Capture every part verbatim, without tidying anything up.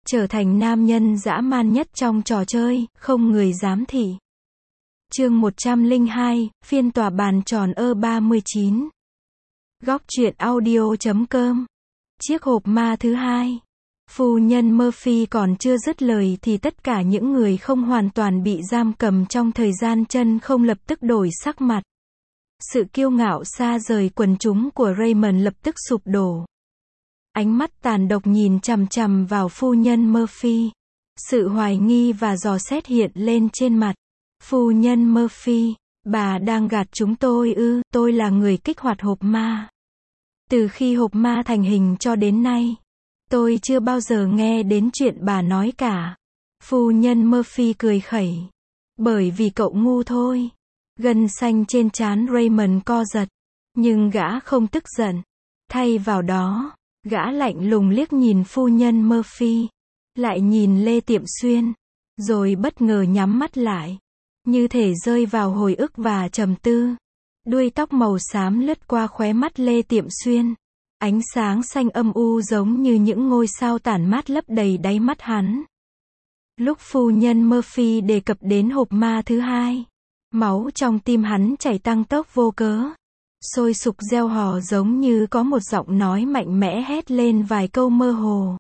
trở thành nam nhân dã man nhất trong trò chơi, không người dám thị. Chương một trăm lẻ hai, phiên tòa bàn tròn ơ ba mươi chín. Góc truyện audio chấm com. Chiếc hộp ma thứ hai. Phu nhân Murphy còn chưa dứt lời thì tất cả những người không hoàn toàn bị giam cầm trong thời gian chân không lập tức đổi sắc mặt. Sự kiêu ngạo xa rời quần chúng của Raymond lập tức sụp đổ. Ánh mắt tàn độc nhìn chằm chằm vào phu nhân Murphy. Sự hoài nghi và dò xét hiện lên trên mặt. Phu nhân Murphy, bà đang gạt chúng tôi ư? Tôi là người kích hoạt hộp ma. Từ khi hộp ma thành hình cho đến nay, tôi chưa bao giờ nghe đến chuyện bà nói cả. Phu nhân Murphy cười khẩy. Bởi vì cậu ngu thôi. Gân xanh trên trán Raymond co giật. Nhưng gã không tức giận. Thay vào đó, gã lạnh lùng liếc nhìn phu nhân Murphy. Lại nhìn Lê Tiệm Xuyên. Rồi bất ngờ nhắm mắt lại. Như thể rơi vào hồi ức và trầm tư. Đuôi tóc màu xám lướt qua khóe mắt Lê Tiệm Xuyên. Ánh sáng xanh âm u giống như những ngôi sao tản mát lấp đầy đáy mắt hắn. Lúc phu nhân Murphy đề cập đến hộp ma thứ hai, máu trong tim hắn chảy tăng tốc vô cớ. Sôi sục reo hò giống như có một giọng nói mạnh mẽ hét lên vài câu mơ hồ.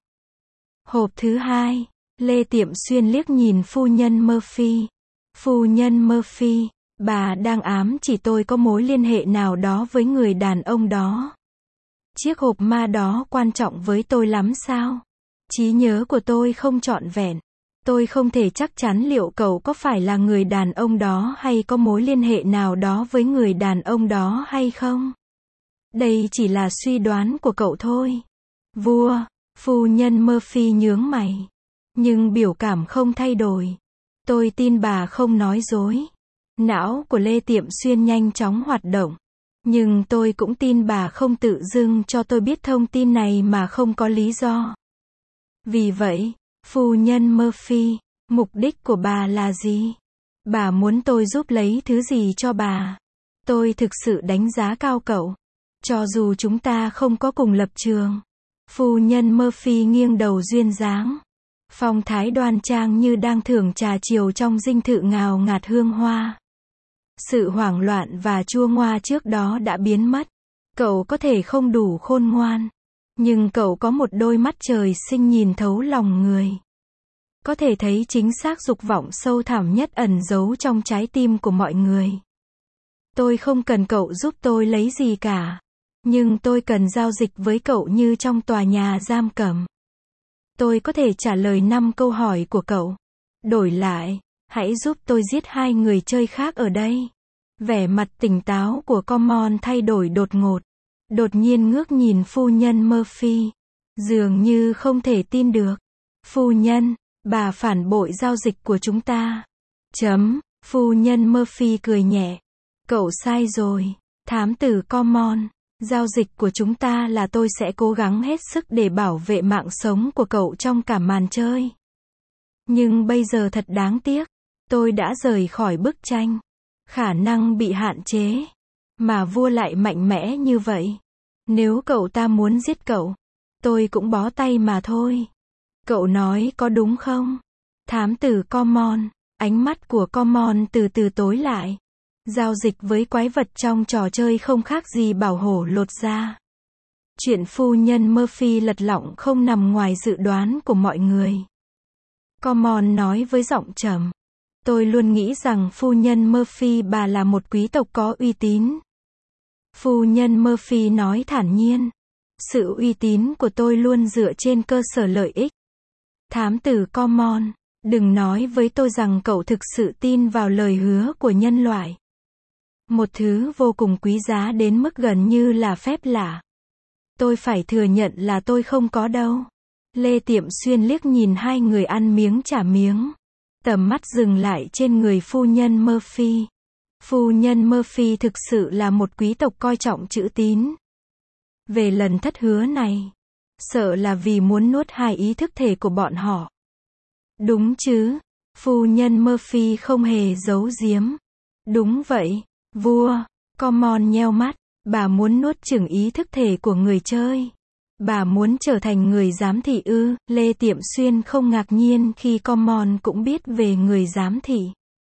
Hộp thứ hai. Lê Tiệm Xuyên liếc nhìn phu nhân Murphy. Phu nhân Murphy, bà đang ám chỉ tôi có mối liên hệ nào đó với người đàn ông đó. Chiếc hộp ma đó quan trọng với tôi lắm sao? Trí nhớ của tôi không trọn vẹn. Tôi không thể chắc chắn liệu cậu có phải là người đàn ông đó hay có mối liên hệ nào đó với người đàn ông đó hay không? Đây chỉ là suy đoán của cậu thôi. Vua, phu nhân Murphy nhướng mày. Nhưng biểu cảm không thay đổi. Tôi tin bà không nói dối. Não của Lê Tiệm Xuyên nhanh chóng hoạt động. Nhưng tôi cũng tin bà không tự dưng cho tôi biết thông tin này mà không có lý do. Vì vậy, phu nhân Murphy, mục đích của bà là gì? Bà muốn tôi giúp lấy thứ gì cho bà? Tôi thực sự đánh giá cao cậu. Cho dù chúng ta không có cùng lập trường. Phu nhân Murphy nghiêng đầu duyên dáng. Phong thái đoan trang như đang thưởng trà chiều trong dinh thự ngào ngạt hương hoa. Sự hoảng loạn và chua ngoa trước đó đã biến mất. Cậu có thể không đủ khôn ngoan. Nhưng cậu có một đôi mắt trời sinh nhìn thấu lòng người. Có thể thấy chính xác dục vọng sâu thẳm nhất ẩn giấu trong trái tim của mọi người. Tôi không cần cậu giúp tôi lấy gì cả. Nhưng tôi cần giao dịch với cậu như trong tòa nhà giam cầm. Tôi có thể trả lời năm câu hỏi của cậu. Đổi lại, hãy giúp tôi giết hai người chơi khác ở đây. Vẻ mặt tỉnh táo của Common thay đổi đột ngột. Đột nhiên ngước nhìn phu nhân Murphy. Dường như không thể tin được. Phu nhân, bà phản bội giao dịch của chúng ta. Chấm, phu nhân Murphy cười nhẹ. Cậu sai rồi, thám tử Common. Giao dịch của chúng ta là tôi sẽ cố gắng hết sức để bảo vệ mạng sống của cậu trong cả màn chơi. Nhưng bây giờ thật đáng tiếc. Tôi đã rời khỏi bức tranh. Khả năng bị hạn chế. Mà vua lại mạnh mẽ như vậy. Nếu cậu ta muốn giết cậu, tôi cũng bó tay mà thôi. Cậu nói có đúng không? Thám tử Common. Ánh mắt của Common từ từ tối lại. Giao dịch với quái vật trong trò chơi không khác gì bảo hổ lột da. Chuyện phu nhân Murphy lật lọng không nằm ngoài dự đoán của mọi người. Common nói với giọng trầm. Tôi luôn nghĩ rằng phu nhân Murphy bà là một quý tộc có uy tín. Phu nhân Murphy nói thản nhiên. Sự uy tín của tôi luôn dựa trên cơ sở lợi ích. Thám tử Common, đừng nói với tôi rằng cậu thực sự tin vào lời hứa của nhân loại. Một thứ vô cùng quý giá đến mức gần như là phép lạ. Tôi phải thừa nhận là tôi không có đâu. Lê Tiệm Xuyên liếc nhìn hai người ăn miếng trả miếng. Tầm mắt dừng lại trên người phu nhân Murphy. Phu nhân Murphy thực sự là một quý tộc coi trọng chữ tín. Về lần thất hứa này, sợ là vì muốn nuốt hai ý thức thể của bọn họ. Đúng chứ? Phu nhân Murphy không hề giấu giếm. Đúng vậy, vua. Common nheo mắt. Bà muốn nuốt chửng ý thức thể của người chơi. Bà muốn trở thành người giám thị ư? Lê Tiệm Xuyên không ngạc nhiên khi Common cũng biết về người giám thị.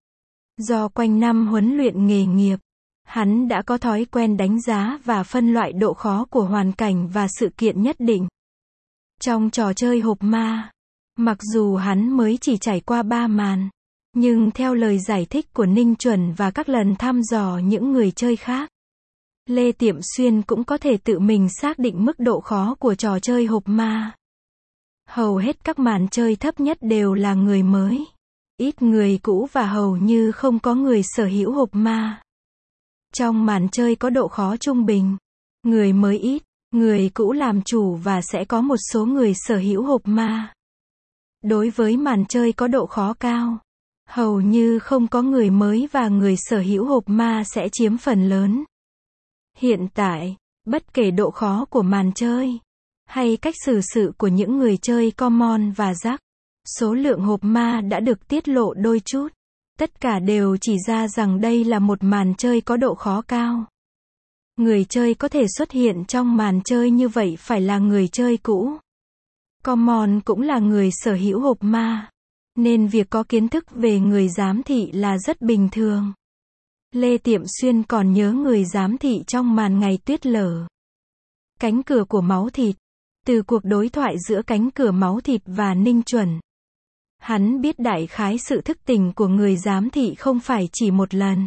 Do quanh năm huấn luyện nghề nghiệp, hắn đã có thói quen đánh giá và phân loại độ khó của hoàn cảnh và sự kiện nhất định. Trong trò chơi hộp ma, mặc dù hắn mới chỉ trải qua ba màn, nhưng theo lời giải thích của Ninh Chuẩn và các lần thăm dò những người chơi khác, Lê Tiệm Xuyên cũng có thể tự mình xác định mức độ khó của trò chơi hộp ma. Hầu hết các màn chơi thấp nhất đều là người mới, ít người cũ và hầu như không có người sở hữu hộp ma. Trong màn chơi có độ khó trung bình, người mới ít, người cũ làm chủ và sẽ có một số người sở hữu hộp ma. Đối với màn chơi có độ khó cao, hầu như không có người mới và người sở hữu hộp ma sẽ chiếm phần lớn. Hiện tại, bất kể độ khó của màn chơi, hay cách xử sự của những người chơi Common và Jack, số lượng hộp ma đã được tiết lộ đôi chút. Tất cả đều chỉ ra rằng đây là một màn chơi có độ khó cao. Người chơi có thể xuất hiện trong màn chơi như vậy phải là người chơi cũ. Common cũng là người sở hữu hộp ma, nên việc có kiến thức về người giám thị là rất bình thường. Lê Tiệm Xuyên còn nhớ người giám thị trong màn ngày tuyết lở. Cánh cửa của máu thịt. Từ cuộc đối thoại giữa cánh cửa máu thịt và Ninh Chuẩn, hắn biết đại khái sự thức tỉnh của người giám thị không phải chỉ một lần,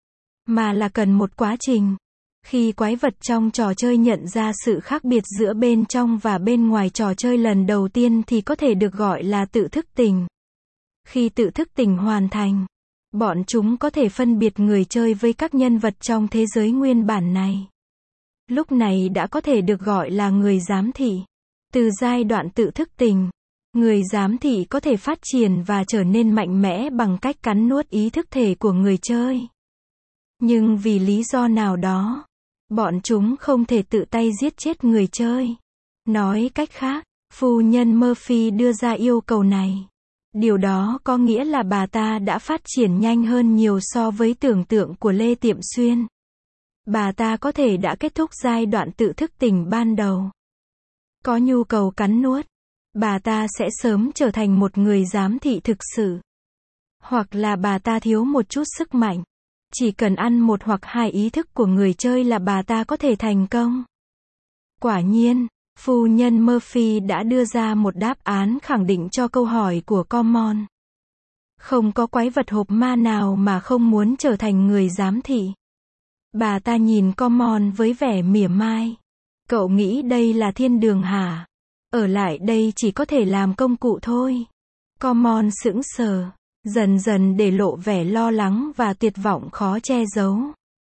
mà là cần một quá trình. Khi quái vật trong trò chơi nhận ra sự khác biệt giữa bên trong và bên ngoài trò chơi lần đầu tiên thì có thể được gọi là tự thức tỉnh. Khi tự thức tỉnh hoàn thành, bọn chúng có thể phân biệt người chơi với các nhân vật trong thế giới nguyên bản này. Lúc này đã có thể được gọi là người giám thị. Từ giai đoạn tự thức tỉnh, người giám thị có thể phát triển và trở nên mạnh mẽ bằng cách cắn nuốt ý thức thể của người chơi. Nhưng vì lý do nào đó, bọn chúng không thể tự tay giết chết người chơi. Nói cách khác, phu nhân Murphy đưa ra yêu cầu này. Điều đó có nghĩa là bà ta đã phát triển nhanh hơn nhiều so với tưởng tượng của Lê Tiệm Xuyên. Bà ta có thể đã kết thúc giai đoạn tự thức tỉnh ban đầu. Có nhu cầu cắn nuốt, bà ta sẽ sớm trở thành một người giám thị thực sự. Hoặc là bà ta thiếu một chút sức mạnh. Chỉ cần ăn một hoặc hai ý thức của người chơi là bà ta có thể thành công. Quả nhiên, phu nhân Murphy đã đưa ra một đáp án khẳng định cho câu hỏi của Common. Không có quái vật hộp ma nào mà không muốn trở thành người giám thị. Bà ta nhìn Common với vẻ mỉa mai. Cậu nghĩ đây là thiên đường hả? Ở lại đây chỉ có thể làm công cụ thôi. Common sững sờ, dần dần để lộ vẻ lo lắng và tuyệt vọng khó che giấu.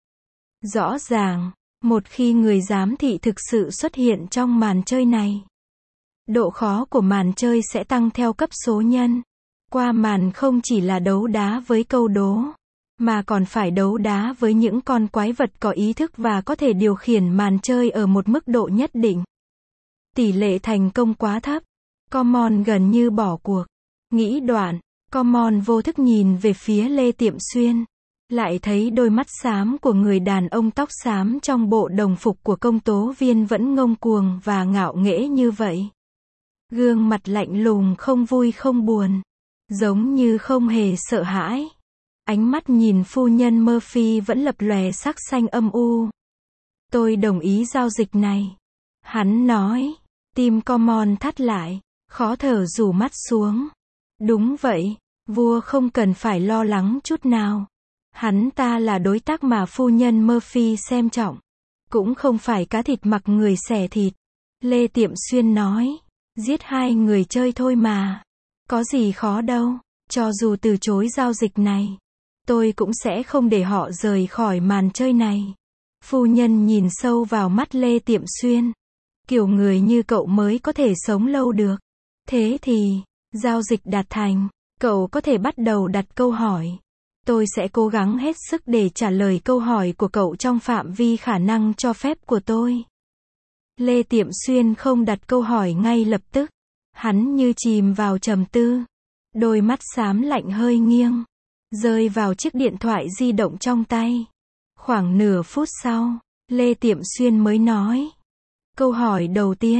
Rõ ràng, một khi người giám thị thực sự xuất hiện trong màn chơi này, độ khó của màn chơi sẽ tăng theo cấp số nhân. Qua màn không chỉ là đấu đá với câu đố, mà còn phải đấu đá với những con quái vật có ý thức và có thể điều khiển màn chơi ở một mức độ nhất định. Tỷ lệ thành công quá thấp. Common gần như bỏ cuộc. Nghĩ đoạn, Common vô thức nhìn về phía Lê Tiệm Xuyên. Lại thấy đôi mắt xám của người đàn ông tóc xám trong bộ đồng phục của công tố viên vẫn ngông cuồng và ngạo nghễ như vậy. Gương mặt lạnh lùng không vui không buồn. Giống như không hề sợ hãi. Ánh mắt nhìn phu nhân Murphy vẫn lập lòe sắc xanh âm u. Tôi đồng ý giao dịch này. Hắn nói. Tim Common thắt lại. Khó thở rủ mắt xuống. Đúng vậy. Vua không cần phải lo lắng chút nào. Hắn ta là đối tác mà phu nhân Murphy xem trọng. Cũng không phải cá thịt mặc người xẻ thịt. Lê Tiệm Xuyên nói. Giết hai người chơi thôi mà. Có gì khó đâu. Cho dù từ chối giao dịch này, tôi cũng sẽ không để họ rời khỏi màn chơi này. Phu nhân nhìn sâu vào mắt Lê Tiệm Xuyên. Kiểu người như cậu mới có thể sống lâu được. Thế thì, giao dịch đạt thành, cậu có thể bắt đầu đặt câu hỏi. Tôi sẽ cố gắng hết sức để trả lời câu hỏi của cậu trong phạm vi khả năng cho phép của tôi. Lê Tiệm Xuyên không đặt câu hỏi ngay lập tức. Hắn như chìm vào trầm tư. Đôi mắt xám lạnh hơi nghiêng, rơi vào chiếc điện thoại di động trong tay. Khoảng nửa phút sau, Lê Tiệm Xuyên mới nói. Câu hỏi đầu tiên,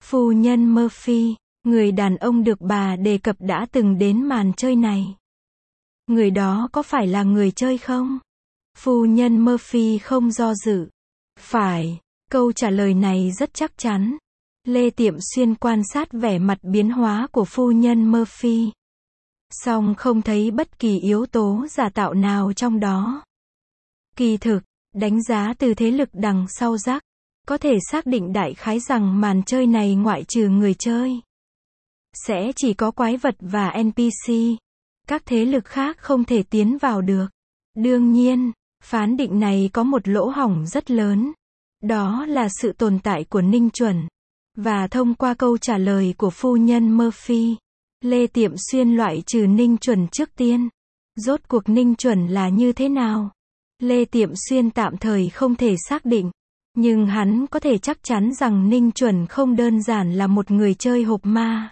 Phu nhân Murphy, người đàn ông được bà đề cập đã từng đến màn chơi này. Người đó có phải là người chơi không? Phu nhân Murphy không do dự. Phải, câu trả lời này rất chắc chắn. Lê Tiệm Xuyên quan sát vẻ mặt biến hóa của phu nhân Murphy. Song không thấy bất kỳ yếu tố giả tạo nào trong đó. Kỳ thực, đánh giá từ thế lực đằng sau rắc, có thể xác định đại khái rằng màn chơi này ngoại trừ người chơi, sẽ chỉ có quái vật và en pê xê. Các thế lực khác không thể tiến vào được. Đương nhiên, phán định này có một lỗ hổng rất lớn. Đó là sự tồn tại của Ninh Chuẩn. Và thông qua câu trả lời của phu nhân Murphy, Lê Tiệm Xuyên loại trừ Ninh Chuẩn trước tiên. Rốt cuộc Ninh Chuẩn là như thế nào? Lê Tiệm Xuyên tạm thời không thể xác định. Nhưng hắn có thể chắc chắn rằng Ninh Chuẩn không đơn giản là một người chơi hộp ma.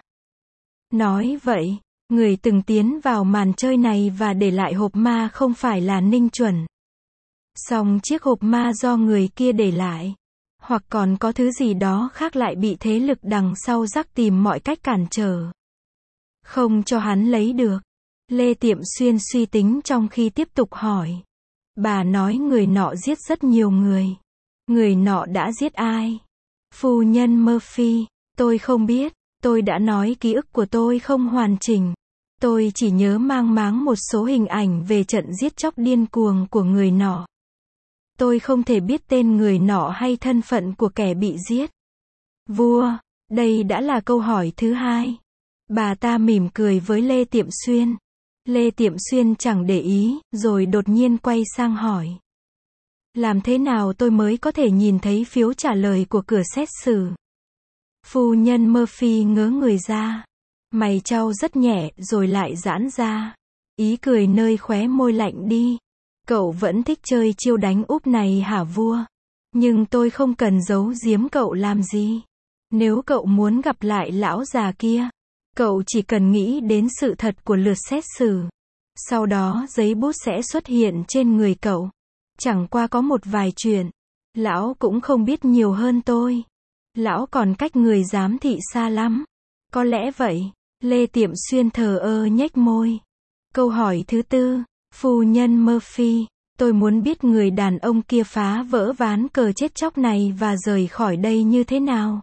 Nói vậy, người từng tiến vào màn chơi này và để lại hộp ma không phải là Ninh Chuẩn. Song chiếc hộp ma do người kia để lại. Hoặc còn có thứ gì đó khác lại bị thế lực đằng sau rắc tìm mọi cách cản trở. Không cho hắn lấy được. Lê Tiệm Xuyên suy tính trong khi tiếp tục hỏi. Bà nói người nọ giết rất nhiều người. Người nọ đã giết ai? Phu nhân Murphy, tôi không biết. Tôi đã nói ký ức của tôi không hoàn chỉnh. Tôi chỉ nhớ mang máng một số hình ảnh về trận giết chóc điên cuồng của người nọ. Tôi không thể biết tên người nọ hay thân phận của kẻ bị giết. Vua, đây đã là câu hỏi thứ hai. Bà ta mỉm cười với Lê Tiệm Xuyên. Lê Tiệm Xuyên chẳng để ý, rồi đột nhiên quay sang hỏi. Làm thế nào tôi mới có thể nhìn thấy phiếu trả lời của cửa xét xử? Phu nhân Murphy ngớ người ra. Mày chau rất nhẹ rồi lại giãn ra. Ý cười nơi khóe môi lạnh đi. Cậu vẫn thích chơi chiêu đánh úp này hả vua? Nhưng tôi không cần giấu giếm cậu làm gì. Nếu cậu muốn gặp lại lão già kia, cậu chỉ cần nghĩ đến sự thật của lượt xét xử. Sau đó giấy bút sẽ xuất hiện trên người cậu. Chẳng qua có một vài chuyện. Lão cũng không biết nhiều hơn tôi. Lão còn cách người giám thị xa lắm. Có lẽ vậy. Lê Tiệm Xuyên thờ ơ nhếch môi. Câu hỏi thứ tư. Phu nhân Murphy, tôi muốn biết người đàn ông kia phá vỡ ván cờ chết chóc này và rời khỏi đây như thế nào?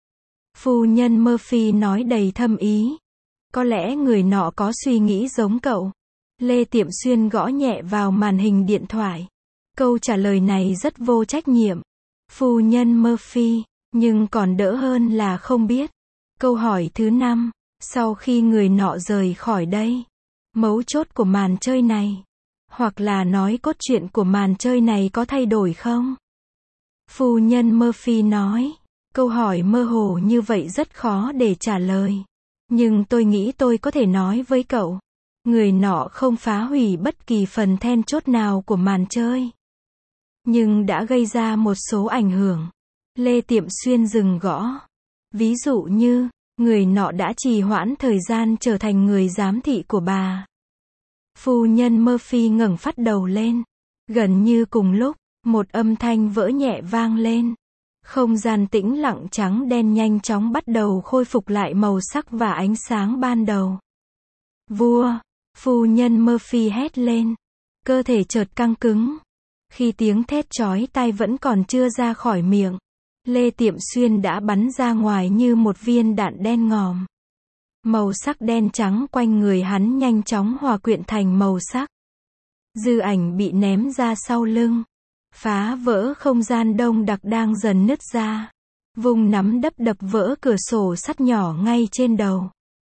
Phu nhân Murphy nói đầy thâm ý. Có lẽ người nọ có suy nghĩ giống cậu. Lê Tiệm Xuyên gõ nhẹ vào màn hình điện thoại. Câu trả lời này rất vô trách nhiệm. Phu nhân Murphy, nhưng còn đỡ hơn là không biết. Câu hỏi thứ năm. Sau khi người nọ rời khỏi đây, mấu chốt của màn chơi này, hoặc là nói cốt truyện của màn chơi này có thay đổi không? Phu nhân Murphy nói, câu hỏi mơ hồ như vậy rất khó để trả lời. Nhưng tôi nghĩ tôi có thể nói với cậu, người nọ không phá hủy bất kỳ phần then chốt nào của màn chơi, nhưng đã gây ra một số ảnh hưởng. Lê Tiệm Xuyên dừng gõ. Ví dụ như, người nọ đã trì hoãn thời gian trở thành người giám thị của bà. Phu nhân Murphy ngẩng phát đầu lên. Gần như cùng lúc, một âm thanh vỡ nhẹ vang lên. Không gian tĩnh lặng trắng đen nhanh chóng bắt đầu khôi phục lại màu sắc và ánh sáng ban đầu. Vua, phu nhân Murphy hét lên. Cơ thể chợt căng cứng. Khi tiếng thét chói tai vẫn còn chưa ra khỏi miệng, Lê Tiệm Xuyên đã bắn ra ngoài như một viên đạn đen ngòm. Màu sắc đen trắng quanh người hắn nhanh chóng hòa quyện thành màu sắc. Dư ảnh bị ném ra sau lưng. Phá vỡ không gian đông đặc đang dần nứt ra. Vùng nắm đấm đập vỡ cửa sổ sắt nhỏ ngay trên đầu.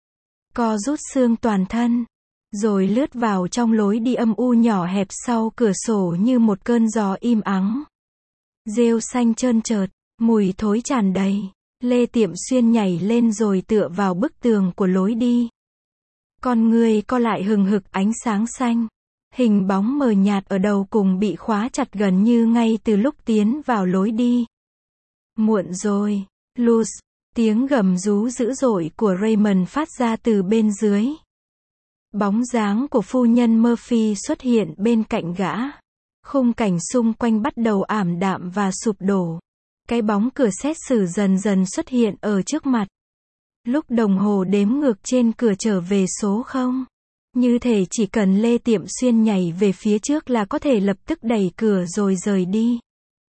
Co rút xương toàn thân. Rồi lướt vào trong lối đi âm u nhỏ hẹp sau cửa sổ như một cơn gió im ắng. Rêu xanh trơn trượt, mùi thối tràn đầy. Lê Tiệm Xuyên nhảy lên rồi tựa vào bức tường của lối đi. Con người co lại hừng hực ánh sáng xanh. Hình bóng mờ nhạt ở đầu cùng bị khóa chặt gần như ngay từ lúc tiến vào lối đi. Muộn rồi, Luz, tiếng gầm rú dữ dội của Raymond phát ra từ bên dưới. Bóng dáng của phu nhân Murphy xuất hiện bên cạnh gã. Khung cảnh xung quanh bắt đầu ảm đạm và sụp đổ. Cái bóng cửa xét xử dần dần xuất hiện ở trước mặt. Lúc đồng hồ đếm ngược trên cửa trở về số không. Như thể chỉ cần Lê Tiệm Xuyên nhảy về phía trước là có thể lập tức đẩy cửa rồi rời đi.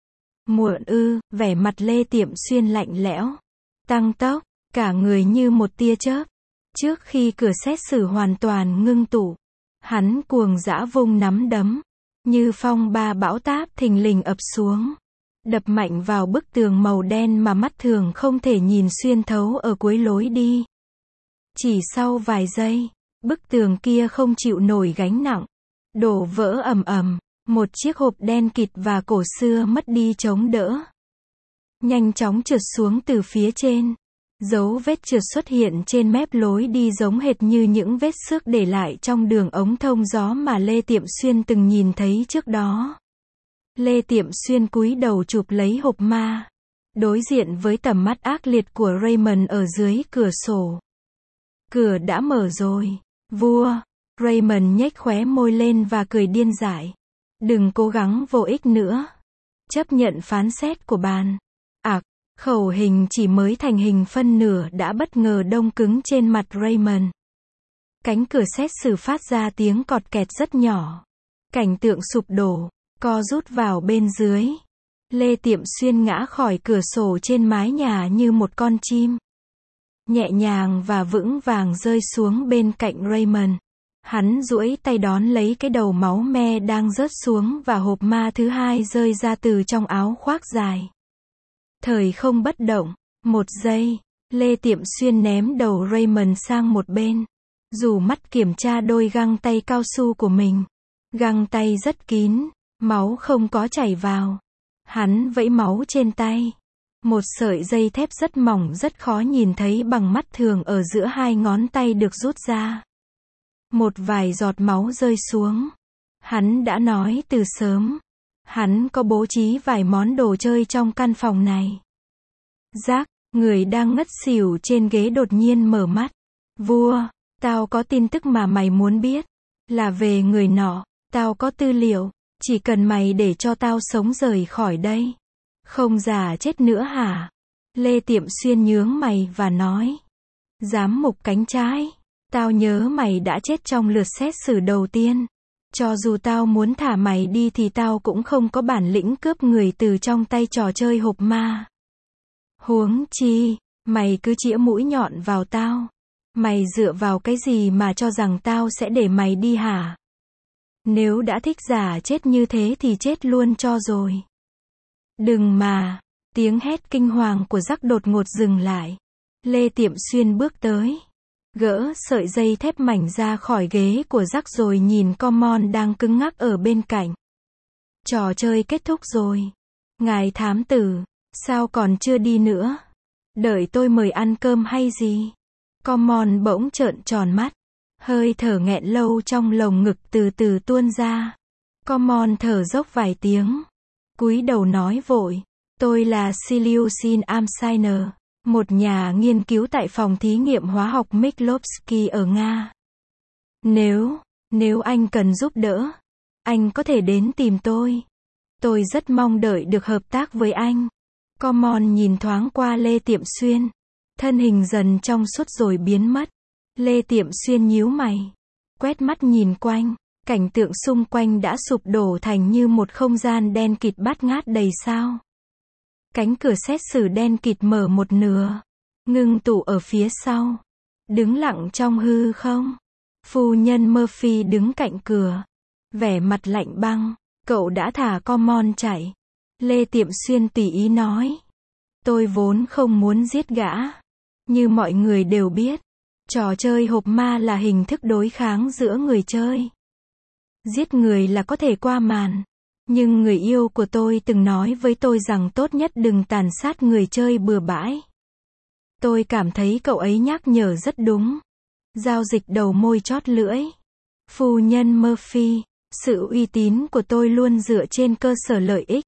Muộn ư, vẻ mặt Lê Tiệm Xuyên lạnh lẽo. Tăng tốc, cả người như một tia chớp. Trước khi cửa xét xử hoàn toàn ngưng tụ, hắn cuồng dã vung nắm đấm. Như phong ba bão táp thình lình ập xuống. Đập mạnh vào bức tường màu đen mà mắt thường không thể nhìn xuyên thấu ở cuối lối đi. Chỉ sau vài giây, bức tường kia không chịu nổi gánh nặng. Đổ vỡ ầm ầm, một chiếc hộp đen kịt và cổ xưa mất đi chống đỡ. Nhanh chóng trượt xuống từ phía trên. Dấu vết trượt xuất hiện trên mép lối đi giống hệt như những vết xước để lại trong đường ống thông gió mà Lê Tiệm Xuyên từng nhìn thấy trước đó. Lê Tiệm Xuyên cúi đầu chụp lấy hộp ma. Đối diện với tầm mắt ác liệt của Raymond ở dưới cửa sổ. Cửa đã mở rồi. Vua. Raymond nhếch khóe môi lên và cười điên dại. Đừng cố gắng vô ích nữa. Chấp nhận phán xét của bàn. Ặc, khẩu hình chỉ mới thành hình phân nửa đã bất ngờ đông cứng trên mặt Raymond. Cánh cửa xét xử phát ra tiếng cọt kẹt rất nhỏ. Cảnh tượng sụp đổ, co rút vào bên dưới. Lê Tiệm Xuyên ngã khỏi cửa sổ trên mái nhà như một con chim. Nhẹ nhàng và vững vàng rơi xuống bên cạnh Raymond. Hắn duỗi tay đón lấy cái đầu máu me đang rớt xuống và hộp ma thứ hai rơi ra từ trong áo khoác dài. Thời không bất động. Một giây, Lê Tiệm Xuyên ném đầu Raymond sang một bên. Dù mắt kiểm tra đôi găng tay cao su của mình. Găng tay rất kín, máu không có chảy vào. Hắn vẫy máu trên tay. Một sợi dây thép rất mỏng rất khó nhìn thấy bằng mắt thường ở giữa hai ngón tay được rút ra. Một vài giọt máu rơi xuống. Hắn đã nói từ sớm. Hắn có bố trí vài món đồ chơi trong căn phòng này. Jack, người đang ngất xỉu trên ghế đột nhiên mở mắt. Vua, tao có tin tức mà mày muốn biết. Là về người nọ. Tao có tư liệu. Chỉ cần mày để cho tao sống rời khỏi đây. Không già chết nữa hả? Lê Tiệm Xuyên nhướng mày và nói. Giám mục cánh trái. Tao nhớ mày đã chết trong lượt xét xử đầu tiên. Cho dù tao muốn thả mày đi thì tao cũng không có bản lĩnh cướp người từ trong tay trò chơi hộp ma. Huống chi, mày cứ chĩa mũi nhọn vào tao. Mày dựa vào cái gì mà cho rằng tao sẽ để mày đi hả? Nếu đã thích giả chết như thế thì chết luôn cho rồi. Đừng mà. Tiếng hét kinh hoàng của Jack đột ngột dừng lại. Lê Tiệm Xuyên bước tới. Gỡ sợi dây thép mảnh ra khỏi ghế của Jack rồi nhìn Common đang cứng ngắc ở bên cạnh. Trò chơi kết thúc rồi. Ngài thám tử, sao còn chưa đi nữa? Đợi tôi mời ăn cơm hay gì? Common bỗng trợn tròn mắt. Hơi thở nghẹn lâu trong lồng ngực từ từ tuôn ra. Common thở dốc vài tiếng. Cúi đầu nói vội. Tôi là Silyusin Amsiner, một nhà nghiên cứu tại phòng thí nghiệm hóa học Mikhlovsky ở Nga. Nếu, nếu anh cần giúp đỡ, anh có thể đến tìm tôi. Tôi rất mong đợi được hợp tác với anh. Common nhìn thoáng qua Lê Tiệm Xuyên. Thân hình dần trong suốt rồi biến mất. Lê Tiệm Xuyên nhíu mày. Quét mắt nhìn quanh. Cảnh tượng xung quanh đã sụp đổ thành như một không gian đen kịt bát ngát đầy sao. Cánh cửa xét xử đen kịt mở một nửa. Ngưng tụ ở phía sau. Đứng lặng trong hư không. Phu nhân Murphy đứng cạnh cửa. Vẻ mặt lạnh băng. Cậu đã thả Common chạy. Lê Tiệm Xuyên tùy ý nói. Tôi vốn không muốn giết gã. Như mọi người đều biết. Trò chơi hộp ma là hình thức đối kháng giữa người chơi. Giết người là có thể qua màn. Nhưng người yêu của tôi từng nói với tôi rằng tốt nhất đừng tàn sát người chơi bừa bãi. Tôi cảm thấy cậu ấy nhắc nhở rất đúng. Giao dịch đầu môi chót lưỡi. Phu nhân Murphy, sự uy tín của tôi luôn dựa trên cơ sở lợi ích.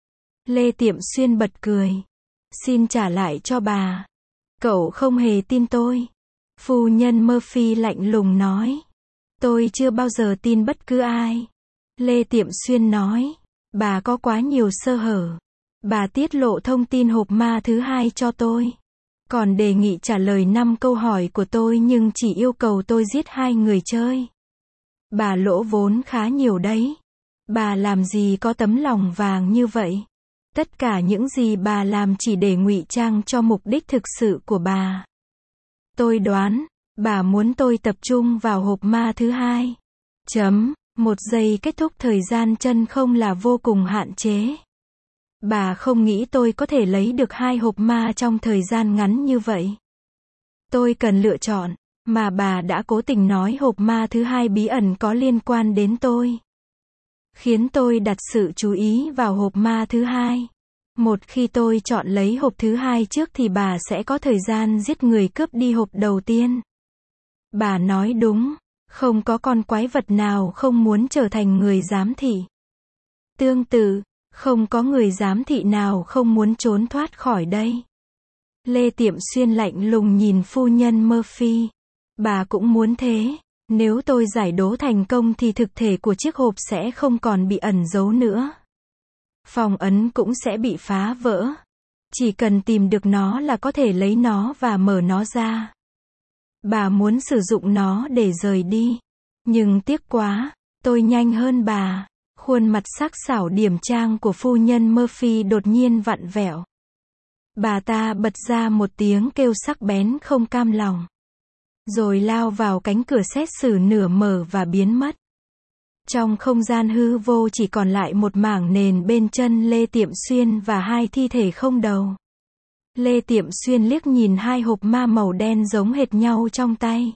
Lê Tiệm Xuyên bật cười. Xin trả lại cho bà. Cậu không hề tin tôi. Phu nhân Murphy lạnh lùng nói. Tôi chưa bao giờ tin bất cứ ai. Lê Tiệm Xuyên nói. Bà có quá nhiều sơ hở. Bà tiết lộ thông tin hộp ma thứ hai cho tôi. Còn đề nghị trả lời năm câu hỏi của tôi nhưng chỉ yêu cầu tôi giết hai người chơi. Bà lỗ vốn khá nhiều đấy. Bà làm gì có tấm lòng vàng như vậy? Tất cả những gì bà làm chỉ để ngụy trang cho mục đích thực sự của bà. Tôi đoán, bà muốn tôi tập trung vào hộp ma thứ hai. Chấm, một giây kết thúc thời gian chân không là vô cùng hạn chế. Bà không nghĩ tôi có thể lấy được hai hộp ma trong thời gian ngắn như vậy. Tôi cần lựa chọn, mà bà đã cố tình nói hộp ma thứ hai bí ẩn có liên quan đến tôi. Khiến tôi đặt sự chú ý vào hộp ma thứ hai. Một khi tôi chọn lấy hộp thứ hai trước thì bà sẽ có thời gian giết người cướp đi hộp đầu tiên. Bà nói đúng, không có con quái vật nào không muốn trở thành người giám thị. Tương tự, không có người giám thị nào không muốn trốn thoát khỏi đây. Lê Tiệm Xuyên lạnh lùng nhìn phu nhân Murphy. Bà cũng muốn thế. Nếu tôi giải đố thành công thì thực thể của chiếc hộp sẽ không còn bị ẩn giấu nữa. Phong ấn cũng sẽ bị phá vỡ. Chỉ cần tìm được nó là có thể lấy nó và mở nó ra. Bà muốn sử dụng nó để rời đi. Nhưng tiếc quá, tôi nhanh hơn bà. Khuôn mặt sắc sảo điềm trang của phu nhân Murphy đột nhiên vặn vẹo. Bà ta bật ra một tiếng kêu sắc bén không cam lòng. Rồi lao vào cánh cửa xét xử nửa mở và biến mất. Trong không gian hư vô chỉ còn lại một mảng nền bên chân Lê Tiệm Xuyên và hai thi thể không đầu. Lê Tiệm Xuyên liếc nhìn hai hộp ma màu đen giống hệt nhau trong tay.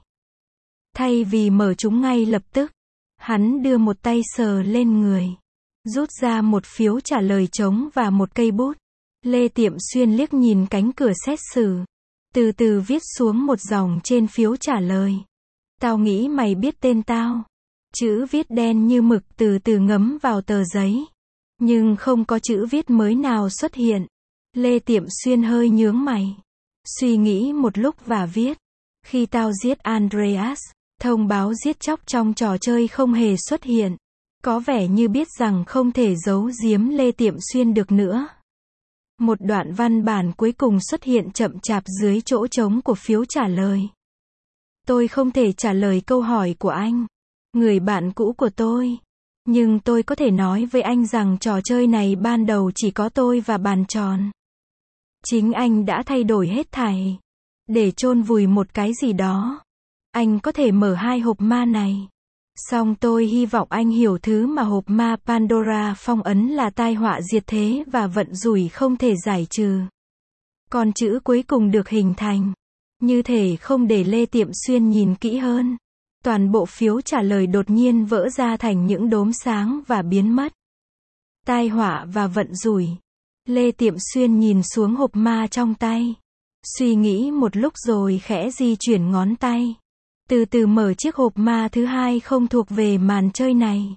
Thay vì mở chúng ngay lập tức, hắn đưa một tay sờ lên người. Rút ra một phiếu trả lời trống và một cây bút. Lê Tiệm Xuyên liếc nhìn cánh cửa xét xử. Từ từ viết xuống một dòng trên phiếu trả lời. Tao nghĩ mày biết tên tao. Chữ viết đen như mực từ từ ngấm vào tờ giấy. Nhưng không có chữ viết mới nào xuất hiện. Lê Tiệm Xuyên hơi nhướng mày. Suy nghĩ một lúc và viết. Khi tao giết Andreas, thông báo giết chóc trong trò chơi không hề xuất hiện. Có vẻ như biết rằng không thể giấu giếm Lê Tiệm Xuyên được nữa. Một đoạn văn bản cuối cùng xuất hiện chậm chạp dưới chỗ trống của phiếu trả lời. Tôi không thể trả lời câu hỏi của anh, người bạn cũ của tôi. Nhưng tôi có thể nói với anh rằng trò chơi này ban đầu chỉ có tôi và bàn tròn. Chính anh đã thay đổi hết thảy. Để chôn vùi một cái gì đó. Anh có thể mở hai hộp ma này. Song tôi hy vọng anh hiểu thứ mà hộp ma Pandora phong ấn là tai họa diệt thế và vận rủi không thể giải trừ. Còn chữ cuối cùng được hình thành. Như thể không để Lê Tiệm Xuyên nhìn kỹ hơn. Toàn bộ phiếu trả lời đột nhiên vỡ ra thành những đốm sáng và biến mất. Tai họa và vận rủi. Lê Tiệm Xuyên nhìn xuống hộp ma trong tay. Suy nghĩ một lúc rồi khẽ di chuyển ngón tay. Từ từ mở chiếc hộp ma thứ hai không thuộc về màn chơi này.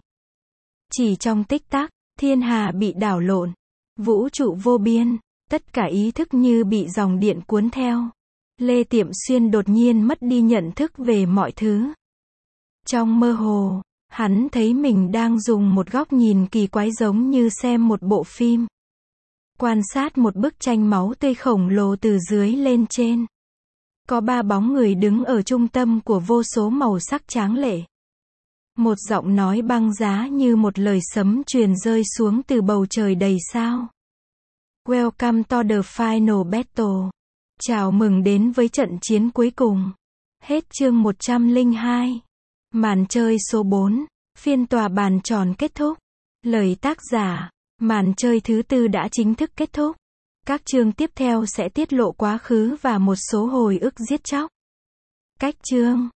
Chỉ trong tích tắc, thiên hà bị đảo lộn. Vũ trụ vô biên. Tất cả ý thức như bị dòng điện cuốn theo. Lê Tiệm Xuyên đột nhiên mất đi nhận thức về mọi thứ. Trong mơ hồ, hắn thấy mình đang dùng một góc nhìn kỳ quái giống như xem một bộ phim. Quan sát một bức tranh máu tươi khổng lồ từ dưới lên trên. Có ba bóng người đứng ở trung tâm của vô số màu sắc tráng lệ. Một giọng nói băng giá như một lời sấm truyền rơi xuống từ bầu trời đầy sao. Welcome to the final battle. Chào mừng đến với trận chiến cuối cùng. Hết chương một trăm lẻ hai. Màn chơi số bốn. Phiên tòa bàn tròn kết thúc. Lời tác giả. Màn chơi thứ tư đã chính thức kết thúc. Các chương tiếp theo sẽ tiết lộ quá khứ và một số hồi ức giết chóc. Cách chương